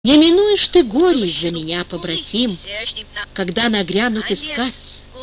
Не минуешь ты горе из-за меня, побратим, когда нагрянут искать.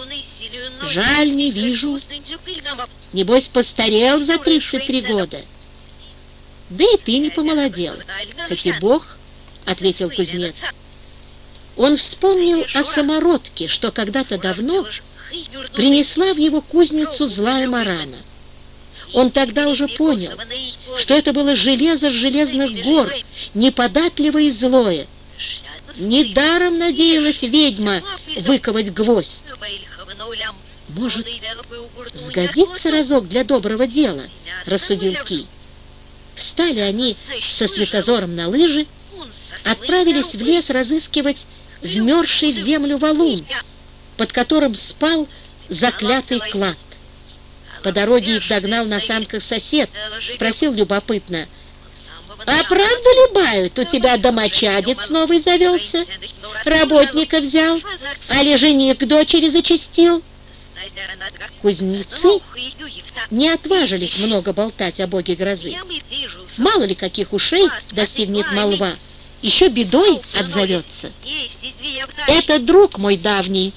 Жаль, не вижу. Небось, постарел за 33 года. Да и ты не помолодел, хоть и Бог, — ответил кузнец. Он вспомнил о самородке, что когда-то давно принесла в его кузницу злая Марана. Он тогда уже понял, что это было железо с железных гор, неподатливое и злое. Недаром надеялась ведьма выковать гвоздь. «Может, сгодится разок для доброго дела?» — рассудил Ки. Встали они со Светозором на лыжи, отправились в лес разыскивать вмерзший в землю валун, под которым спал заклятый клад. По дороге их догнал на санках сосед, спросил любопытно: «А правда ли, бают, у тебя домочадец новый завелся? Работника взял, али жених к дочери зачастил?» Кузнецы не отважились много болтать о боге грозы. Мало ли каких ушей достигнет молва, еще бедой отзовется. «Это друг мой давний,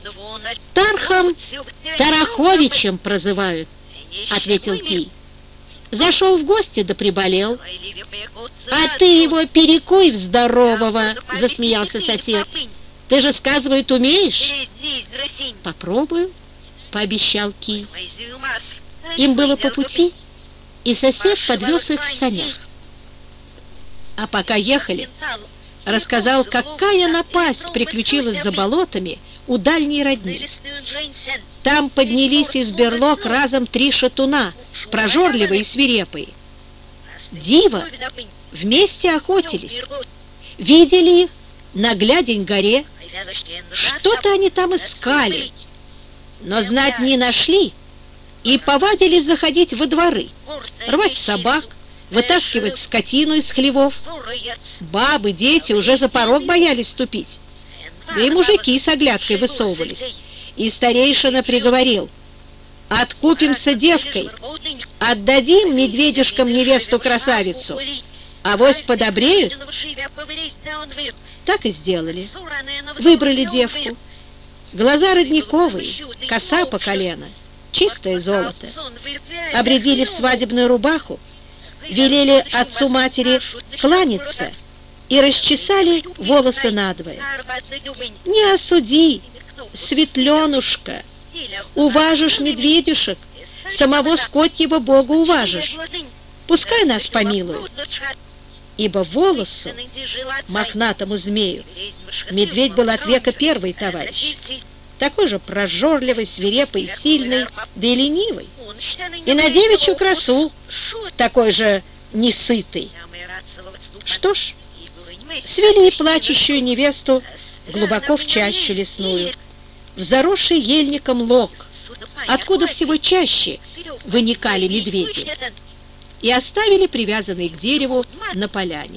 Тархом Тараховичем прозывают», — ответил Ки. «Зашел в гости да приболел». «А ты его перекуй в здорового», — засмеялся сосед. «Ты же, сказывают, умеешь?» «Попробую», — пообещал Ки. Им было по пути, и сосед подвез их в санях. А пока ехали, рассказал, какая напасть приключилась за болотами у дальней родни. Там поднялись из берлог разом 3 шатуна, прожорливые и свирепые. Диво, вместе охотились, видели их на Глядень горе. Что-то они там искали, но знать не нашли и повадились заходить во дворы, рвать собак, вытаскивать скотину из хлевов. Бабы, дети уже за порог боялись ступить, да и мужики с оглядкой высовывались. И старейшина приговорил: «Откупимся девкой, отдадим медведюшкам невесту-красавицу, авось подобреют». Так и сделали. Выбрали девку. Глаза родниковые, коса по колено, чистое золото. Обрядили в свадебную рубаху, велели отцу-матери кланяться и расчесали волосы надвое. «Не осуди, Светленушка, уважишь медведюшек, самого скотьего бога уважишь. Пускай нас помилуют». Ибо волосу, мохнатому змею, медведь был от века первый товарищ, такой же прожорливый, свирепый, сильный, да и ленивый, и на девичью красу такой же несытый. Что ж, свели плачущую невесту глубоко в чащу лесную, в заросший ельником лог, откуда всего чаще выникали медведи, и оставили привязанный к дереву на поляне.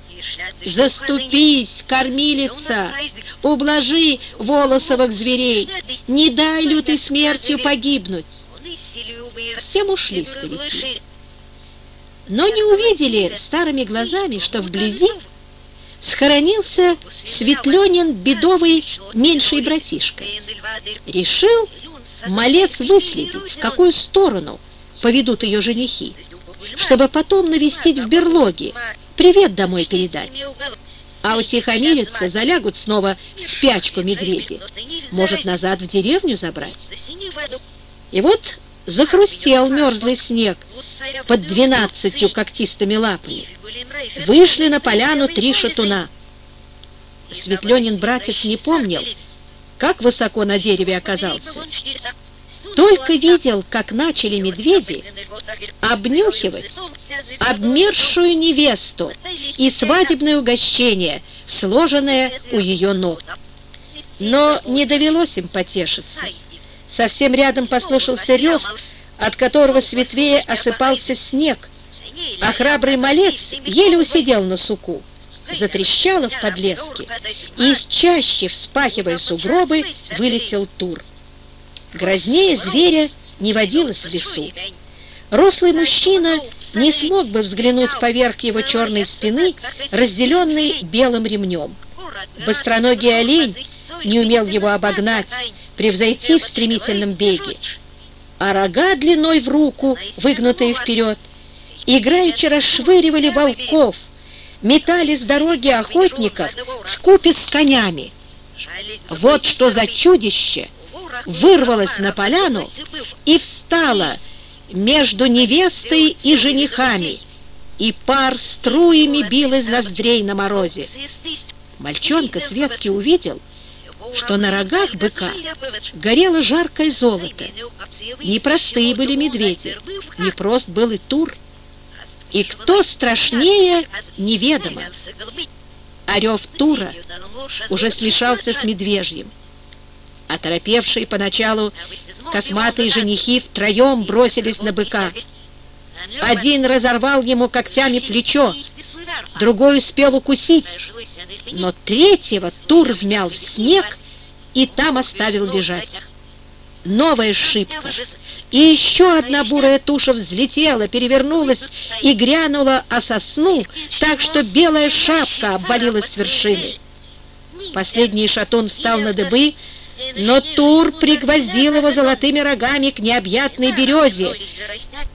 «Заступись, кормилица, ублажи волосовых зверей, не дай лютой смертью погибнуть». Всем ушли старики, но не увидели старыми глазами, что вблизи схоронился Светленин бедовый меньший братишка. Решил малец выследить, в какую сторону поведут ее женихи, чтобы потом навестить в берлоге, привет домой передать. А утихомириться, залягут снова в спячку медведи, может, назад в деревню забрать. И вот захрустел мерзлый снег под 12 когтистыми лапами. Вышли на поляну 3 шатуна. Светленин братец не помнил, как высоко на дереве оказался. Только видел, как начали медведи обнюхивать обмерзшую невесту и свадебное угощение, сложенное у ее ног. Но не довелось им потешиться. Совсем рядом послышался рев, от которого с ветвей осыпался снег, а храбрый малец еле усидел на суку. Затрещало в подлеске, и из чащи, вспахивая сугробы, вылетел тур. Грознее зверя не водилось в лесу. Рослый мужчина не смог бы взглянуть поверх его черной спины, разделенной белым ремнем. Быстроногий олень не умел его обогнать, превзойти в стремительном беге, а рога длиной в руку, выгнутые вперед, играючи расшвыривали волков, метали с дороги охотников вкупе с конями. Вот что за чудище вырвалось на поляну и встало между невестой и женихами, и пар струями бил из ноздрей на морозе. Мальчонка с ветки увидел, что на рогах быка горело жаркое золото. Непростые были медведи, непрост был и тур. И кто страшнее, неведомо. А рев тура уже смешался с медвежьим. Оторопевшие поначалу косматые женихи втроем бросились на быка. Один разорвал ему когтями плечо, другой успел укусить, но третьего тур вмял в снег и там оставил лежать. Новая шибка, и еще одна бурая туша взлетела, перевернулась и грянула о сосну, так что белая шапка обвалилась с вершины. Последний шатун встал на дыбы, но тур пригвоздил его золотыми рогами к необъятной березе